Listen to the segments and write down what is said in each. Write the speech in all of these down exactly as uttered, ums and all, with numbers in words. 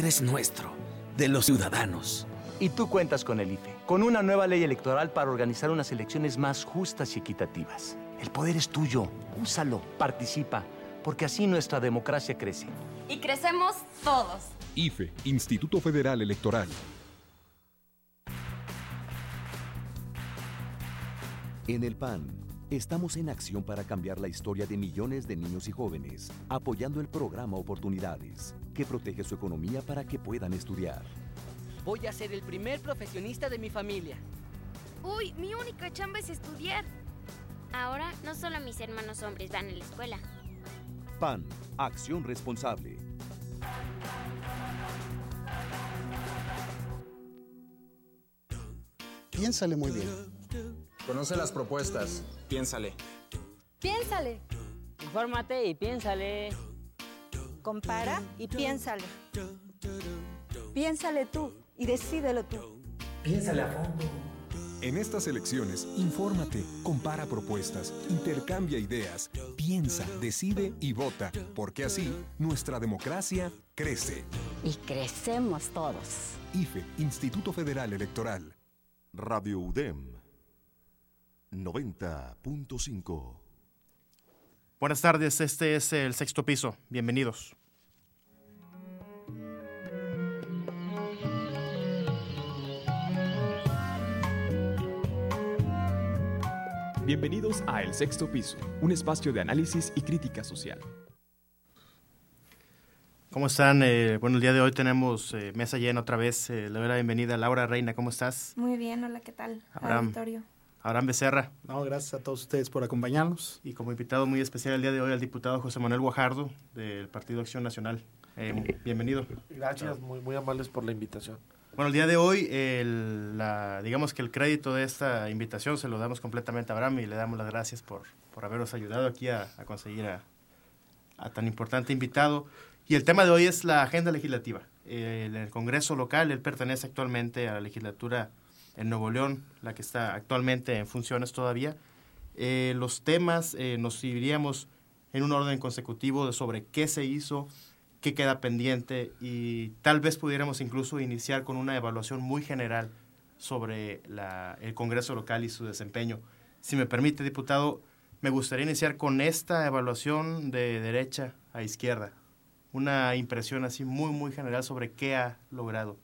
poder es nuestro, de los ciudadanos. Y tú cuentas con el I F E, con una nueva ley electoral para organizar unas elecciones más justas y equitativas. El poder es tuyo, úsalo, participa, porque así nuestra democracia crece. Y crecemos todos. I F E, Instituto Federal Electoral. En el P A N, estamos en acción para cambiar la historia de millones de niños y jóvenes, apoyando el programa Oportunidades, que protege su economía para que puedan estudiar. Voy a ser el primer profesionista de mi familia. Uy, mi única chamba es estudiar. Ahora no solo mis hermanos hombres van a la escuela. P A N, acción responsable. Piénsale muy bien. Conoce las propuestas. Piénsale. Piénsale. Infórmate y piénsale. Compara y piénsale. Piénsale tú y decídelo tú. Piénsale a fondo. En estas elecciones, infórmate, compara propuestas, intercambia ideas, piensa, decide y vota, porque así nuestra democracia crece. Y crecemos todos. I F E, Instituto Federal Electoral. Radio U D E M noventa punto cinco. Buenas tardes, este es el Sexto Piso. Bienvenidos. Bienvenidos a El Sexto Piso, un espacio de análisis y crítica social. ¿Cómo están? Eh, bueno, el día de hoy tenemos eh, mesa llena otra vez. Eh, le doy la bienvenida a Laura Reina. ¿Cómo estás? Muy bien, hola, ¿qué tal? Abraham, Auditorio. Abraham Becerra. No, gracias a todos ustedes por acompañarnos. Y como invitado muy especial el día de hoy al diputado José Manuel Guajardo del Partido Acción Nacional. Eh, bienvenido. Gracias, muy, muy amables por la invitación. Bueno, el día de hoy, el, la, digamos que el crédito de esta invitación se lo damos completamente a Abraham y le damos las gracias por, por habernos ayudado aquí a, a conseguir a, a tan importante invitado. Y el tema de hoy es la agenda legislativa. Eh, en el Congreso local, él pertenece actualmente a la legislatura en Nuevo León, la que está actualmente en funciones todavía. Eh, los temas eh, nos iríamos en un orden consecutivo de sobre qué se hizo, qué queda pendiente y tal vez pudiéramos incluso iniciar con una evaluación muy general sobre la, el Congreso local y su desempeño. Si me permite, diputado, me gustaría iniciar con esta evaluación de derecha a izquierda. Una impresión así muy, muy general sobre qué ha logrado.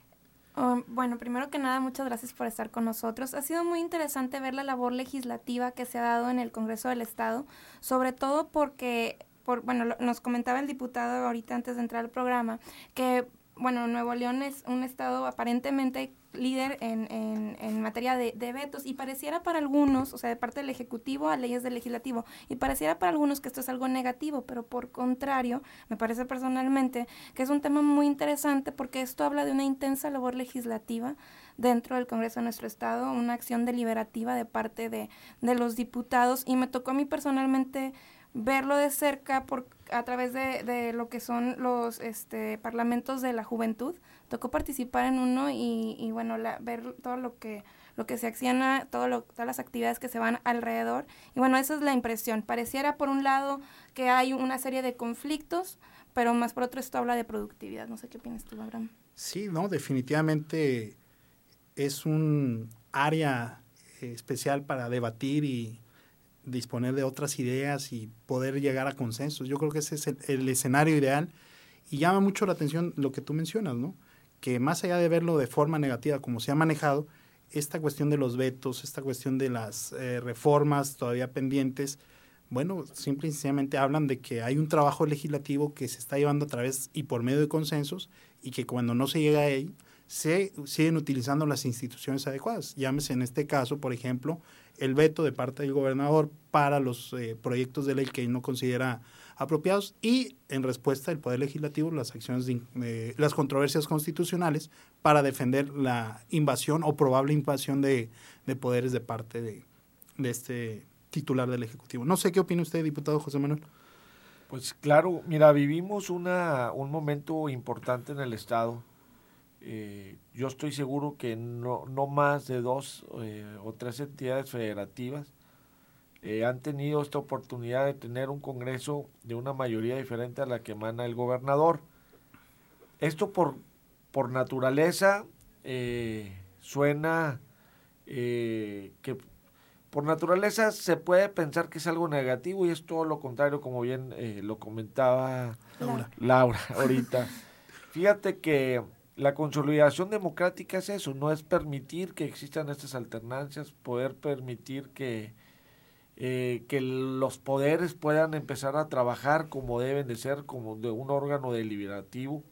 Oh, bueno, primero que nada, muchas gracias por estar con nosotros. Ha sido muy interesante ver la labor legislativa que se ha dado en el Congreso del Estado, sobre todo porque, por, bueno, lo, nos comentaba el diputado ahorita antes de entrar al programa, que, bueno, Nuevo León es un estado aparentemente líder en, en, en materia de, de vetos y pareciera para algunos, o sea, de parte del Ejecutivo a leyes del Legislativo, y pareciera para algunos que esto es algo negativo, pero por contrario, me parece personalmente que es un tema muy interesante porque esto habla de una intensa labor legislativa dentro del Congreso de nuestro estado, una acción deliberativa de parte de, de los diputados, y me tocó a mí personalmente verlo de cerca por a través de, de lo que son los este parlamentos de la juventud. Tocó participar en uno y, y bueno, la, ver todo lo que lo que se acciona, todo lo, todas las actividades que se van alrededor. Y bueno, esa es la impresión. Pareciera por un lado que hay una serie de conflictos, pero más por otro esto habla de productividad. No sé qué opinas tú, Abraham. Sí, no, definitivamente es un área eh, especial para debatir y disponer de otras ideas y poder llegar a consensos. Yo creo que ese es el, el escenario ideal y llama mucho la atención lo que tú mencionas, ¿no? Que más allá de verlo de forma negativa como se ha manejado, esta cuestión de los vetos, esta cuestión de las eh, reformas todavía pendientes, bueno, simple y sencillamente hablan de que hay un trabajo legislativo que se está llevando a través y por medio de consensos y que cuando no se llega a él, se siguen utilizando las instituciones adecuadas. Llámese en este caso, por ejemplo, el veto de parte del gobernador para los eh, proyectos de ley que él no considera apropiados y en respuesta del Poder Legislativo las acciones de, eh, las controversias constitucionales para defender la invasión o probable invasión de, de poderes de parte de, de este titular del Ejecutivo. No sé qué opina usted, diputado José Manuel. Pues claro, mira, vivimos una un momento importante en el Estado. Eh, yo estoy seguro que no, no más de dos eh, o tres entidades federativas eh, han tenido esta oportunidad de tener un Congreso de una mayoría diferente a la que emana el gobernador. esto por, por naturaleza eh, suena eh, que por naturaleza se puede pensar que es algo negativo y es todo lo contrario, como bien eh, lo comentaba Laura, Laura ahorita. Fíjate que la consolidación democrática es eso, no es permitir que existan estas alternancias, poder permitir que, eh, que los poderes puedan empezar a trabajar como deben de ser, como de un órgano deliberativo,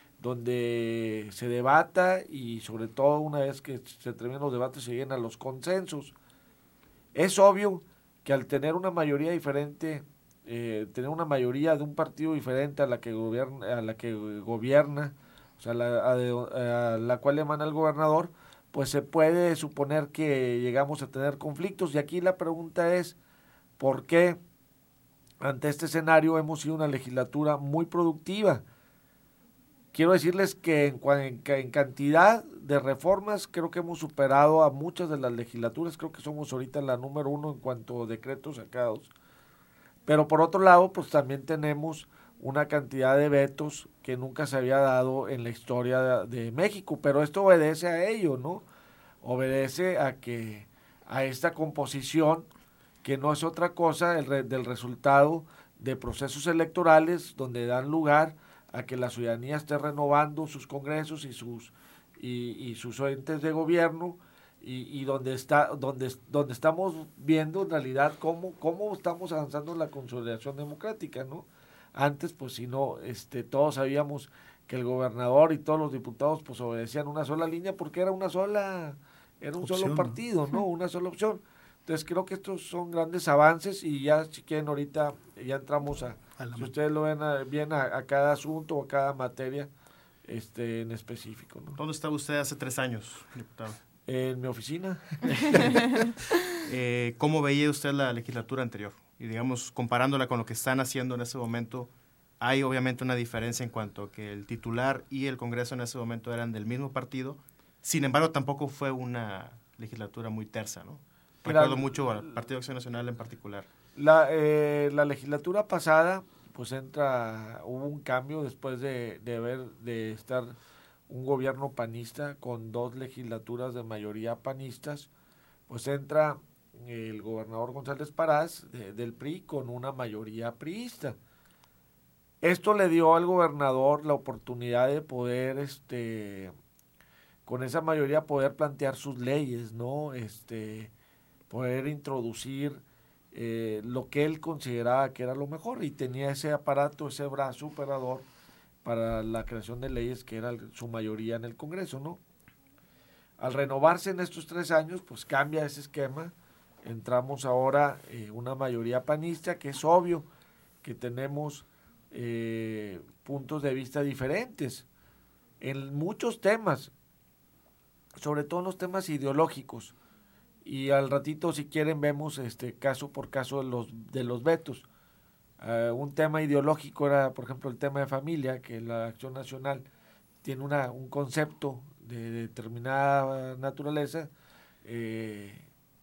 donde se debata y sobre todo una vez que se terminan los debates se lleguen a los consensos. Es obvio que al tener una mayoría diferente, eh, tener una mayoría de un partido diferente a la que gobierna, a la que gobierna, o sea, la, a, a la cual emana el gobernador, pues se puede suponer que llegamos a tener conflictos. Y aquí la pregunta es, ¿por qué ante este escenario hemos sido una legislatura muy productiva? Quiero decirles que en, en, en cantidad de reformas creo que hemos superado a muchas de las legislaturas, creo que somos ahorita la número uno en cuanto a decretos sacados, pero por otro lado pues también tenemos una cantidad de vetos que nunca se había dado en la historia de, de México, pero esto obedece a ello, ¿no? Obedece a que a esta composición que no es otra cosa el re, del resultado de procesos electorales donde dan lugar a que la ciudadanía esté renovando sus congresos y sus y, y sus entes de gobierno y, y donde está donde donde estamos viendo en realidad cómo cómo estamos avanzando en la consolidación democrática, ¿no? Antes pues si no este todos sabíamos que el gobernador y todos los diputados pues obedecían una sola línea porque era una sola era un opción, solo partido, ¿no? Una sola opción. Entonces creo que estos son grandes avances y ya si quieren ahorita ya entramos a, si ustedes lo ven a, bien a, a cada asunto o a cada materia este en específico, ¿no? ¿Dónde estaba usted hace tres años, diputado? En mi oficina. eh, ¿Cómo veía usted la legislatura anterior? Y digamos, comparándola con lo que están haciendo en ese momento, hay obviamente una diferencia en cuanto a que el titular y el Congreso en ese momento eran del mismo partido. Sin embargo, tampoco fue una legislatura muy tersa, ¿no? Recuerdo la, mucho al Partido Acción Nacional en particular. La, eh, la legislatura pasada, pues entra, hubo un cambio después de, de haber, de estar un gobierno panista con dos legislaturas de mayoría panistas, pues entra el gobernador González Parás de, del P R I con una mayoría priista. Esto le dio al gobernador la oportunidad de poder, este, con esa mayoría poder plantear sus leyes, ¿no? Este, poder introducir eh, lo que él consideraba que era lo mejor y tenía ese aparato, ese brazo operador para la creación de leyes que era su mayoría en el Congreso, ¿no? Al renovarse en estos tres años, pues cambia ese esquema, entramos ahora eh, una mayoría panista, que es obvio que tenemos eh, puntos de vista diferentes en muchos temas, sobre todo en los temas ideológicos. Y al ratito, si quieren, vemos este caso por caso de los, de los vetos. Uh, un tema ideológico era, por ejemplo, el tema de familia, que la Acción Nacional tiene una, un concepto de determinada naturaleza, eh,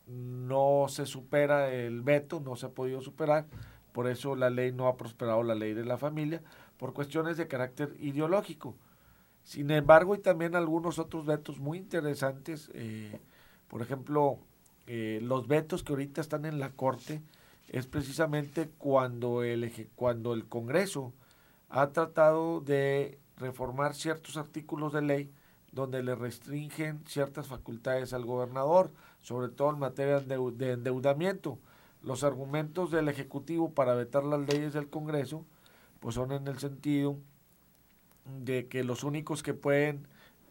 no se supera el veto, no se ha podido superar, por eso la ley no ha prosperado, la ley de la familia, por cuestiones de carácter ideológico. Sin embargo, y también algunos otros vetos muy interesantes, eh, por ejemplo, Eh, los vetos que ahorita están en la Corte es precisamente cuando el, cuando el Congreso ha tratado de reformar ciertos artículos de ley donde le restringen ciertas facultades al gobernador, sobre todo en materia de endeudamiento. Los argumentos del Ejecutivo para vetar las leyes del Congreso pues son en el sentido de que los únicos que pueden,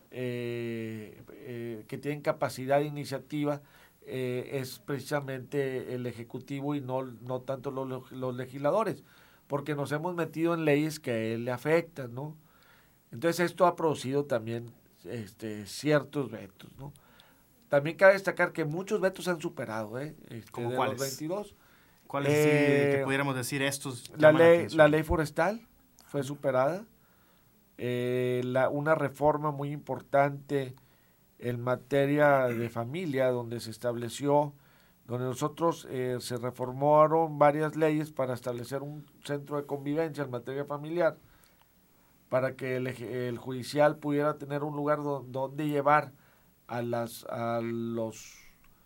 eh, eh, que tienen capacidad de iniciativa Eh, es precisamente el Ejecutivo y no, no tanto los, los legisladores, porque nos hemos metido en leyes que a él le afectan, ¿no? Entonces esto ha producido también este, ciertos vetos, ¿no? También cabe destacar que muchos vetos han superado, ¿eh? Este, ¿Cómo de cuáles? Los veintidós. ¿Cuáles eh, sí, que pudiéramos decir estos? La ley, la ley forestal fue superada, eh, la, una reforma muy importante en materia de familia, donde se estableció, donde nosotros eh, se reformaron varias leyes para establecer un centro de convivencia en materia familiar, para que el, el judicial pudiera tener un lugar do, donde llevar a las a los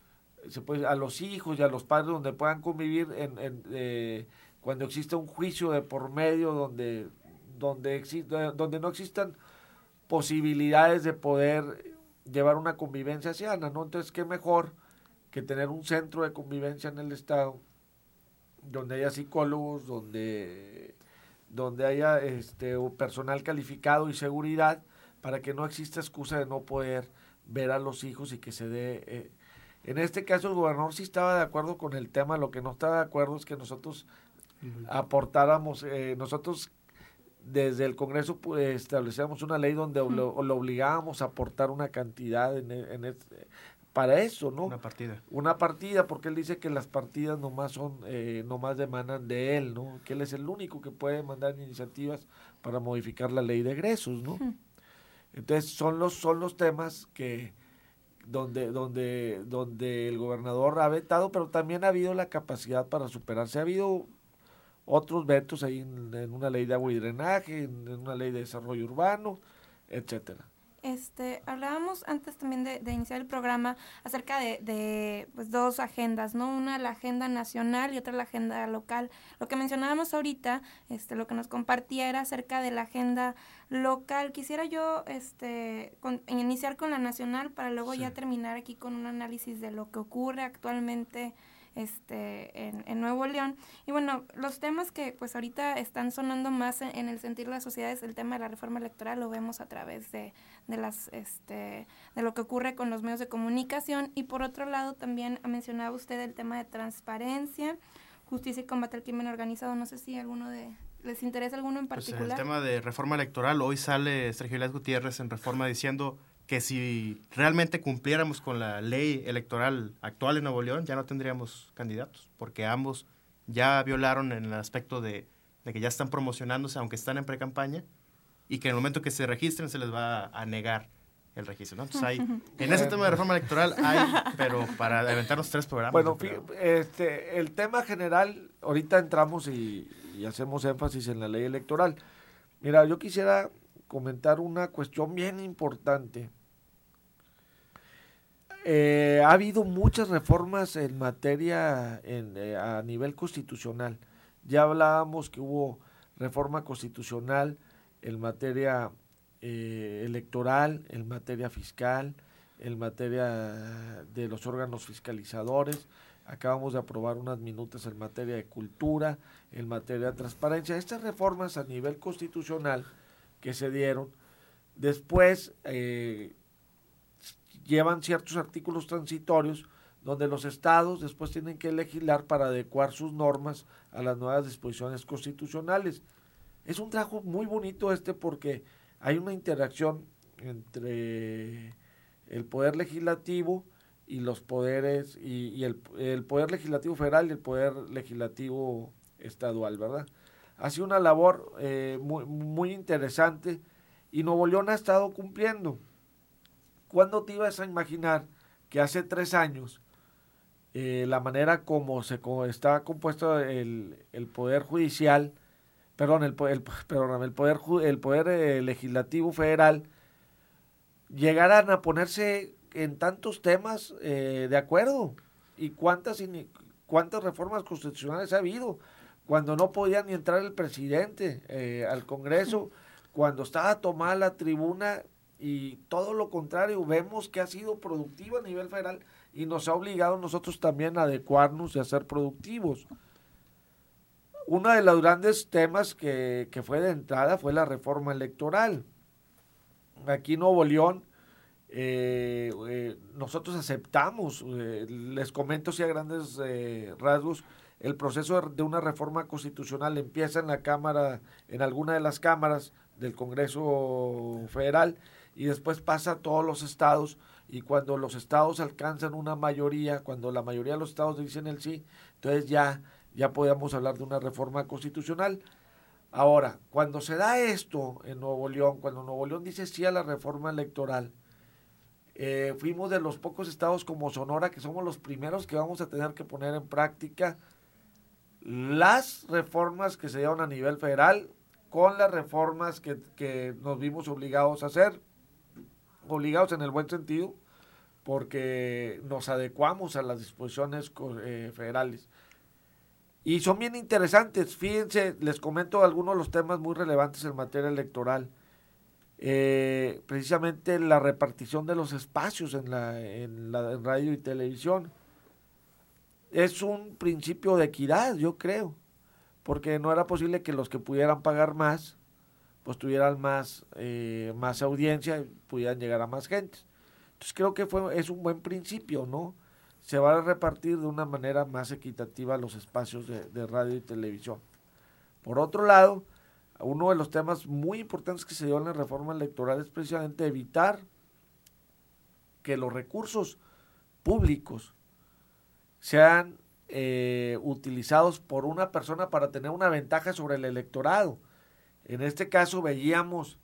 se puede, a los hijos y a los padres, donde puedan convivir en, en eh, cuando exista un juicio de por medio, donde donde exista, donde no existan posibilidades de poder llevar una convivencia sana, ¿no? Entonces, qué mejor que tener un centro de convivencia en el estado, donde haya psicólogos, donde donde haya este personal calificado y seguridad, para que no exista excusa de no poder ver a los hijos y que se dé... Eh. En este caso el gobernador sí estaba de acuerdo con el tema, lo que no estaba de acuerdo es que nosotros aportáramos, eh, nosotros desde el Congreso pues, establecíamos una ley donde uh-huh. lo, lo obligábamos a aportar una cantidad en, en este, para eso, ¿no? Una partida. Una partida, porque él dice que las partidas nomás son, eh, nomás demandan de él, ¿no? Que él es el único que puede mandar iniciativas para modificar la ley de egresos, ¿no? Uh-huh. Entonces son los, son los temas que donde, donde, donde el gobernador ha vetado, pero también ha habido la capacidad para superarse. Ha habido otros vetos ahí en, en una ley de agua y drenaje, en, en una ley de desarrollo urbano, etcétera. Este, hablábamos antes también de, de iniciar el programa acerca de, de pues, dos agendas, ¿no? Una la agenda nacional y otra la agenda local. Lo que mencionábamos ahorita, este, lo que nos compartía era acerca de la agenda local. Quisiera yo este, con, iniciar con la nacional para luego sí. ya terminar aquí con un análisis de lo que ocurre actualmente este en, en Nuevo León. Y bueno, los temas que pues ahorita están sonando más en, en el sentir de la sociedad es el tema de la reforma electoral, lo vemos a través de, de las este de lo que ocurre con los medios de comunicación, y por otro lado también mencionaba usted el tema de transparencia, justicia y combate al crimen organizado. No sé si alguno de les interesa alguno en particular. Pues el tema de reforma electoral, hoy sale Sergio Elías Gutiérrez en Reforma diciendo que si realmente cumpliéramos con la ley electoral actual en Nuevo León, ya no tendríamos candidatos, porque ambos ya violaron en el aspecto de, de que ya están promocionándose, aunque están en pre-campaña, y que en el momento que se registren se les va a negar el registro, ¿no? Entonces hay, en ese tema de reforma electoral hay, pero para aventarnos tres programas. Bueno, este, el tema general, ahorita entramos y, y hacemos énfasis en la ley electoral. Mira, yo quisiera comentar una cuestión bien importante. Eh, ha habido muchas reformas en materia en, eh, a nivel constitucional. Ya hablábamos que hubo reforma constitucional en materia eh, electoral, en materia fiscal, en materia de los órganos fiscalizadores. Acabamos de aprobar unas minutas en materia de cultura, en materia de transparencia. Estas reformas a nivel constitucional que se dieron, después eh, llevan ciertos artículos transitorios donde los estados después tienen que legislar para adecuar sus normas a las nuevas disposiciones constitucionales. Es un trabajo muy bonito este porque hay una interacción entre el poder legislativo y los poderes, y, y el, el poder legislativo federal y el poder legislativo estadual, ¿verdad? Ha sido una labor eh, muy, muy interesante y Nuevo León ha estado cumpliendo. ¿Cuándo te ibas a imaginar que hace tres años eh, la manera como se como está compuesto el, el poder judicial, perdón, el, el, perdón, el poder, el poder eh, legislativo federal llegaran a ponerse en tantos temas eh, de acuerdo? ¿Y cuántas, cuántas reformas constitucionales ha habido? Cuando no podía ni entrar el presidente eh, al Congreso, cuando estaba tomada la tribuna, y todo lo contrario, vemos que ha sido productivo a nivel federal y nos ha obligado nosotros también a adecuarnos y a ser productivos. Uno de los grandes temas que, que fue de entrada fue la reforma electoral. Aquí en Nuevo León, eh, eh, nosotros aceptamos, eh, les comento si a grandes eh, rasgos, el proceso de una reforma constitucional empieza en la Cámara, en alguna de las cámaras del Congreso Federal, y después pasa a todos los estados, y cuando los estados alcanzan una mayoría, cuando la mayoría de los estados dicen el sí, entonces ya, ya podemos hablar de una reforma constitucional. Ahora, cuando se da esto en Nuevo León, cuando Nuevo León dice sí a la reforma electoral, eh, fuimos de los pocos estados como Sonora, que somos los primeros que vamos a tener que poner en práctica las reformas que se dieron a nivel federal con las reformas que, que nos vimos obligados a hacer, obligados en el buen sentido, porque nos adecuamos a las disposiciones eh, federales. Y son bien interesantes. Fíjense, les comento algunos de los temas muy relevantes en materia electoral. Eh, precisamente la repartición de los espacios en la, en la en radio y televisión. Es un principio de equidad, yo creo, porque no era posible que los que pudieran pagar más, pues tuvieran más, eh, más audiencia y pudieran llegar a más gente. Entonces creo que fue, es un buen principio, ¿no? Se va a repartir de una manera más equitativa los espacios de, de radio y televisión. Por otro lado, uno de los temas muy importantes que se dio en la reforma electoral es precisamente evitar que los recursos públicos sean eh, utilizados por una persona para tener una ventaja sobre el electorado. En este caso veíamos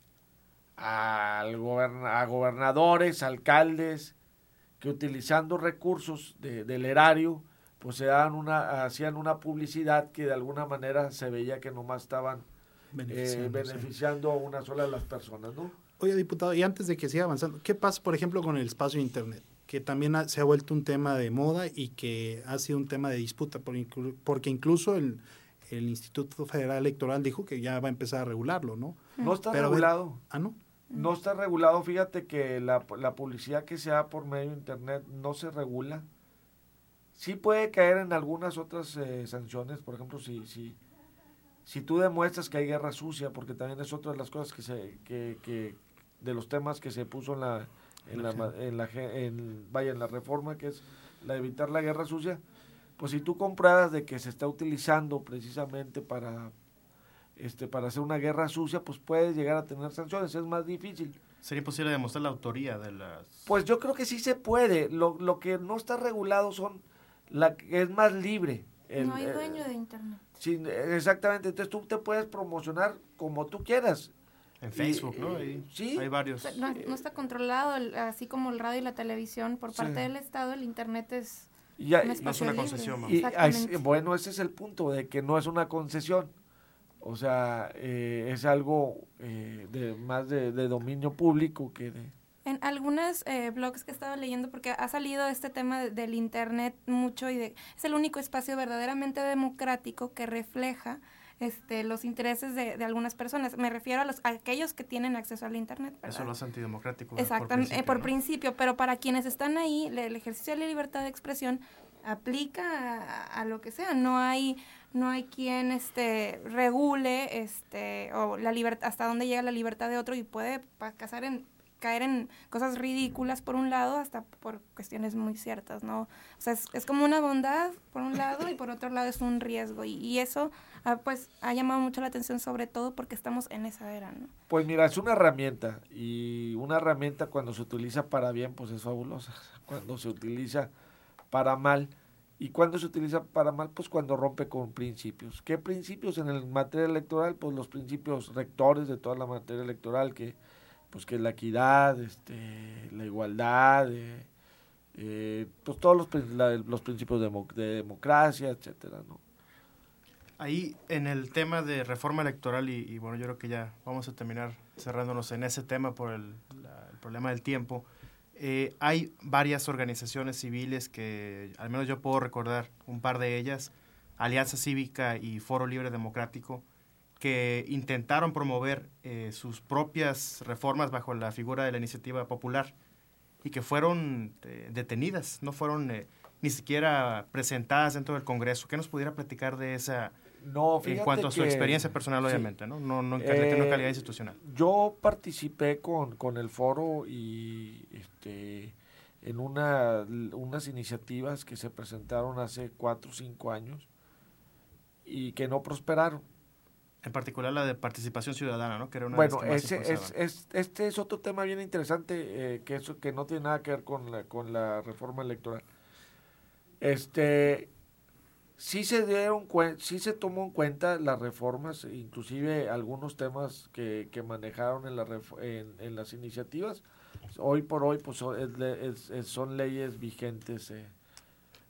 al goberna, a gobernadores, alcaldes, que utilizando recursos de, del erario, pues se daban una, hacían una publicidad que de alguna manera se veía que nomás estaban beneficiando, eh, beneficiando a una sola de las personas, ¿no? Oye, diputado, y antes de que siga avanzando, ¿qué pasa, por ejemplo, con el espacio de Internet? Que también ha, se ha vuelto un tema de moda y que ha sido un tema de disputa, por inclu, porque incluso el, el Instituto Federal Electoral dijo que ya va a empezar a regularlo, ¿no? No está Pero regulado. Ven, ¿ah, no? No está regulado. Fíjate que la, la publicidad que se da por medio de Internet no se regula. Sí puede caer en algunas otras eh, sanciones, por ejemplo, si, si, si tú demuestras que hay guerra sucia, porque también es otra de las cosas que se, que, que de los temas que se puso en la, en la, en la, en, vaya, en la reforma, que es la de evitar la guerra sucia, pues si tú compruebas de que se está utilizando precisamente para, este, para hacer una guerra sucia, pues puedes llegar a tener sanciones, es más difícil. ¿Sería imposible demostrar la autoría de las...? Pues yo creo que sí se puede. Lo, lo que no está regulado son la que es más libre. El, no hay dueño eh, de Internet. Sí, exactamente. Entonces tú te puedes promocionar como tú quieras. En Facebook, y, ¿no? Ahí, sí. Hay varios. O sea, no, no está controlado, el, así como el radio y la televisión, por parte sí. del Estado, el Internet es ya, un no es una concesión. Y, y, bueno, ese es el punto, de que no es una concesión. O sea, eh, es algo eh, de más de, de dominio público que de... En algunos eh, blogs que he estado leyendo, porque ha salido este tema de, del Internet mucho y de, es el único espacio verdaderamente democrático que refleja este, los intereses de, de algunas personas. Me refiero a, los, a aquellos que tienen acceso al Internet, ¿verdad? Eso lo hace antidemocrático. Exactamente, por principio, por ¿no? principio, pero para quienes están ahí, el ejercicio de la libertad de expresión aplica a, a lo que sea. No hay no hay quien este regule este o la libertad, hasta dónde llega la libertad de otro, y puede pasar en caer en cosas ridículas por un lado, hasta por cuestiones muy ciertas, ¿no? O sea, es, es como una bondad por un lado y por otro lado es un riesgo, y, y eso ah, pues ha llamado mucho la atención, sobre todo porque estamos en esa era, ¿no? Pues mira, es una herramienta, y una herramienta cuando se utiliza para bien, pues es fabulosa. Cuando se utiliza para mal, y cuando se utiliza para mal, pues cuando rompe con principios. ¿Qué principios en el materia electoral? Pues los principios rectores de toda la materia electoral, que pues que la equidad, este, la igualdad, eh, eh, pues todos los, la, los principios de, de democracia, etcétera, ¿no? Ahí en el tema de reforma electoral, y, y bueno, yo creo que ya vamos a terminar cerrándonos en ese tema por el, la, el problema del tiempo. Eh, hay varias organizaciones civiles que, al menos yo puedo recordar un par de ellas, Alianza Cívica y Foro Libre Democrático, que intentaron promover eh, sus propias reformas bajo la figura de la iniciativa popular y que fueron eh, detenidas, no fueron eh, ni siquiera presentadas dentro del Congreso. ¿Qué nos pudiera platicar de esa, no, en cuanto a su que, experiencia personal, sí, obviamente, ¿no? No, no en calidad, eh, no en calidad institucional. Yo participé con, con el foro y este en una unas iniciativas que se presentaron hace cuatro o cinco años y que no prosperaron. En particular la de participación ciudadana, ¿no? Que era una bueno, de las que ese, más es, es, este es otro tema bien interesante, eh, que eso que no tiene nada que ver con la, con la reforma electoral. Este, sí se dieron cuen, sí se tomó en cuenta las reformas, inclusive algunos temas que, que manejaron en, la en, en las iniciativas. Hoy por hoy, pues es, es, es, son leyes vigentes eh,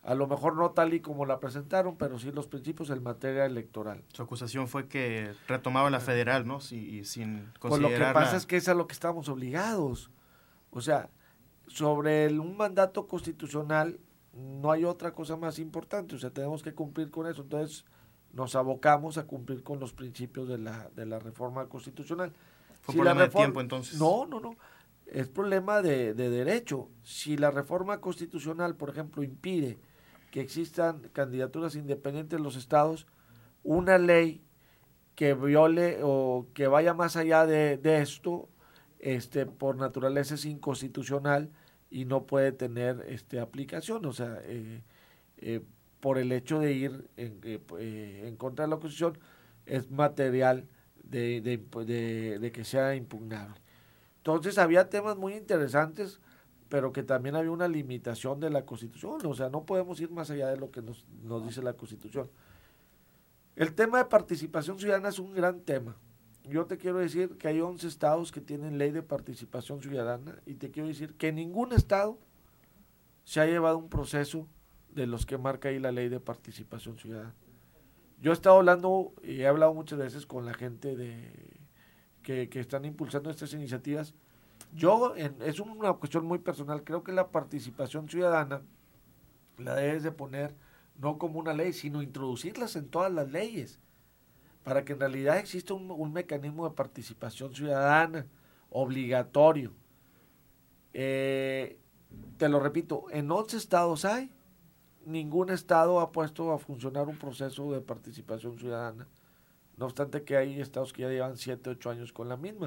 a lo mejor no tal y como la presentaron, pero sí los principios en materia electoral. Su acusación fue que retomaba la federal, ¿no? Sí, y sin considerar. Pues lo que pasa es que es a lo que estamos obligados. O sea, sobre el, un mandato constitucional no hay otra cosa más importante, o sea, tenemos que cumplir con eso. Entonces nos abocamos a cumplir con los principios de la, de la reforma constitucional. ¿Fue si problema la reforma, de tiempo entonces? No, no, no. Es problema de, de derecho. Si la reforma constitucional, por ejemplo, impide que existan candidaturas independientes en los estados, una ley que viole o que vaya más allá de, de esto, este, por naturaleza es inconstitucional y no puede tener este, aplicación. O sea, eh, eh, por el hecho de ir en, eh, en contra de la Constitución, es material de, de, de, de que sea impugnable. Entonces había temas muy interesantes, pero que también había una limitación de la Constitución. O sea, no podemos ir más allá de lo que nos, nos dice la Constitución. El tema de participación ciudadana es un gran tema. Yo te quiero decir que hay once estados que tienen ley de participación ciudadana y te quiero decir que ningún estado se ha llevado un proceso de los que marca ahí la ley de participación ciudadana. Yo he estado hablando y he hablado muchas veces con la gente de que, que están impulsando estas iniciativas. Yo, en, es una cuestión muy personal, creo que la participación ciudadana la debes de poner no como una ley, sino introducirlas en todas las leyes, para que en realidad exista un, un mecanismo de participación ciudadana obligatorio. Eh, te lo repito, en once estados hay, ningún estado ha puesto a funcionar un proceso de participación ciudadana, no obstante que hay estados que ya llevan siete, ocho años con la misma.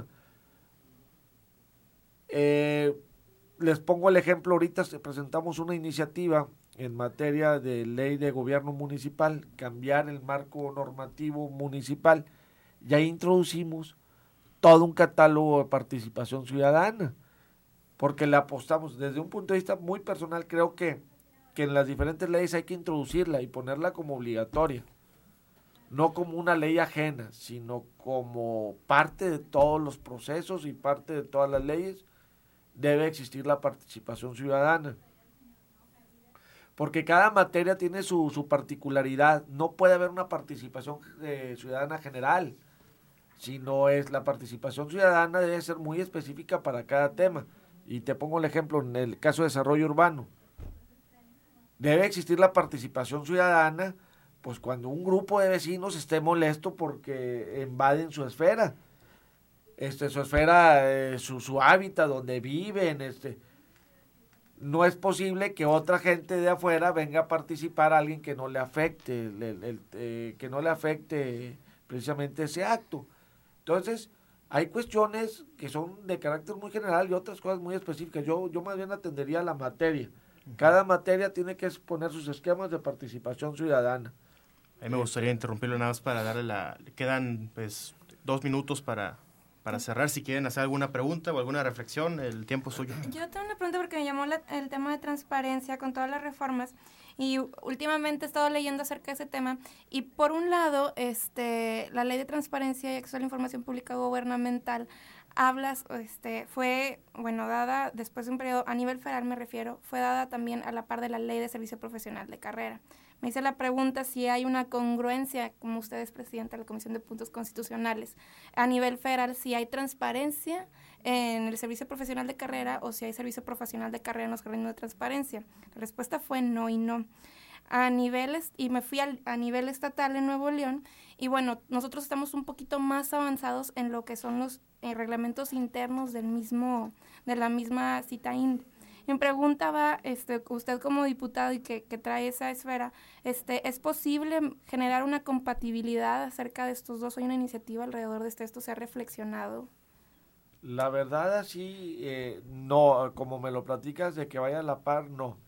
Eh, les pongo el ejemplo, ahorita presentamos una iniciativa en materia de ley de gobierno municipal, cambiar el marco normativo municipal. Ya introducimos todo un catálogo de participación ciudadana, porque le apostamos desde un punto de vista muy personal. Creo que, que en las diferentes leyes hay que introducirla y ponerla como obligatoria, no como una ley ajena, sino como parte de todos los procesos y parte de todas las leyes. Debe existir la participación ciudadana, porque cada materia tiene su, su particularidad. No puede haber una participación eh, ciudadana general, sino es la participación ciudadana debe ser muy específica para cada tema. Y te pongo el ejemplo en el caso de desarrollo urbano. Debe existir la participación ciudadana, pues cuando un grupo de vecinos esté molesto porque invaden su esfera, este, su esfera, eh, su, su hábitat donde viven, este, no es posible que otra gente de afuera venga a participar a alguien que no le afecte, el, el, el, eh, que no le afecte precisamente ese acto. Entonces, hay cuestiones que son de carácter muy general y otras cosas muy específicas. Yo, yo más bien atendería a la materia. Cada materia tiene que exponer sus esquemas de participación ciudadana. A mí me gustaría interrumpirlo nada más para darle la... Quedan pues dos minutos para... Para cerrar, si quieren hacer alguna pregunta o alguna reflexión, el tiempo es suyo. Yo tengo una pregunta porque me llamó la, el tema de transparencia con todas las reformas y últimamente he estado leyendo acerca de ese tema y por un lado, este, la ley de transparencia y acceso a la información pública gubernamental hablas, este, fue, bueno, dada después de un periodo, a nivel federal me refiero, fue dada también a la par de la ley de servicio profesional de carrera. Me hice la pregunta si hay una congruencia, como usted es presidente de la Comisión de Puntos Constitucionales, a nivel federal, si hay transparencia en el servicio profesional de carrera o si hay servicio profesional de carrera en los organismos de transparencia. La respuesta fue no y no. A niveles, y me fui al, a nivel estatal en Nuevo León, y bueno, nosotros estamos un poquito más avanzados en lo que son los eh, reglamentos internos del mismo, de la misma CITAIN. Me preguntaba, este, usted como diputado y que, que trae esa esfera, este, ¿es posible generar una compatibilidad acerca de estos dos? ¿Hay una iniciativa alrededor de esto? ¿Esto se ha reflexionado? La verdad, así, eh, no, como me lo platicas, de que vaya a la par, no.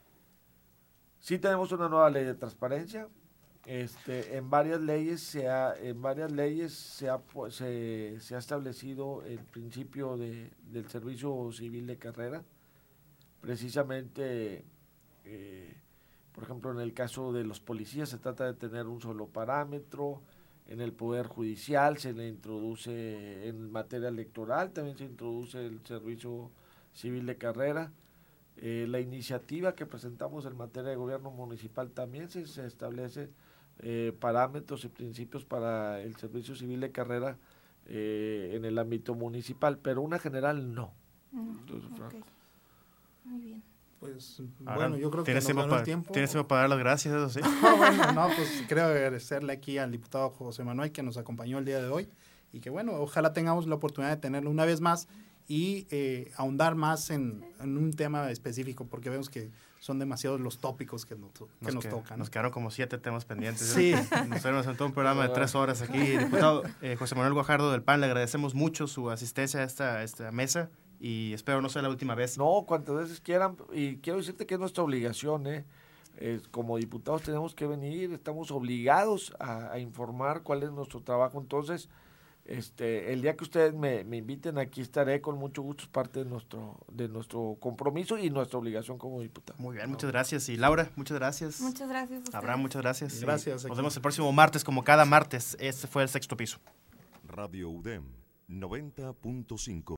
Sí tenemos una nueva ley de transparencia. Este, en varias leyes se ha, en varias leyes se ha, se, se ha establecido el principio de, del servicio civil de carrera. Precisamente, eh, por ejemplo, en el caso de los policías se trata de tener un solo parámetro. En el Poder Judicial se le introduce, en materia electoral también se introduce el servicio civil de carrera. Eh, la iniciativa que presentamos en materia de gobierno municipal también se, se establece eh, parámetros y principios para el servicio civil de carrera eh, en el ámbito municipal, pero una general no. Mm, Entonces, okay. Muy bien. Pues Ahora, bueno, yo creo que ¿tienes nos tiempo, ganó para, el tiempo. ¿tienes tiempo para dar las gracias? Eso sí. No, bueno, no, pues creo agradecerle aquí al diputado José Manuel que nos acompañó el día de hoy y que bueno, ojalá tengamos la oportunidad de tenerlo una vez más y eh, ahondar más en, en un tema específico, porque vemos que son demasiados los tópicos que nos, que nos, nos que, tocan. Nos quedaron como siete temas pendientes. Sí. Nos hemos sentado un programa de tres horas aquí. Diputado eh, José Manuel Guajardo del P A N, le agradecemos mucho su asistencia a esta, a esta mesa y espero no sea la última vez. No, cuantas veces quieran, y quiero decirte que es nuestra obligación, ¿eh? Eh, como diputados tenemos que venir, estamos obligados a, a informar cuál es nuestro trabajo, entonces este el día que ustedes me, me inviten aquí estaré con mucho gusto, es parte de nuestro de nuestro compromiso y nuestra obligación como diputado. Muy bien, muchas gracias. Y Laura, muchas gracias. Muchas gracias. Abraham, muchas gracias. Gracias. Nos vemos el próximo martes, como cada martes. Este fue el Sexto Piso. Radio U D E M noventa punto cinco.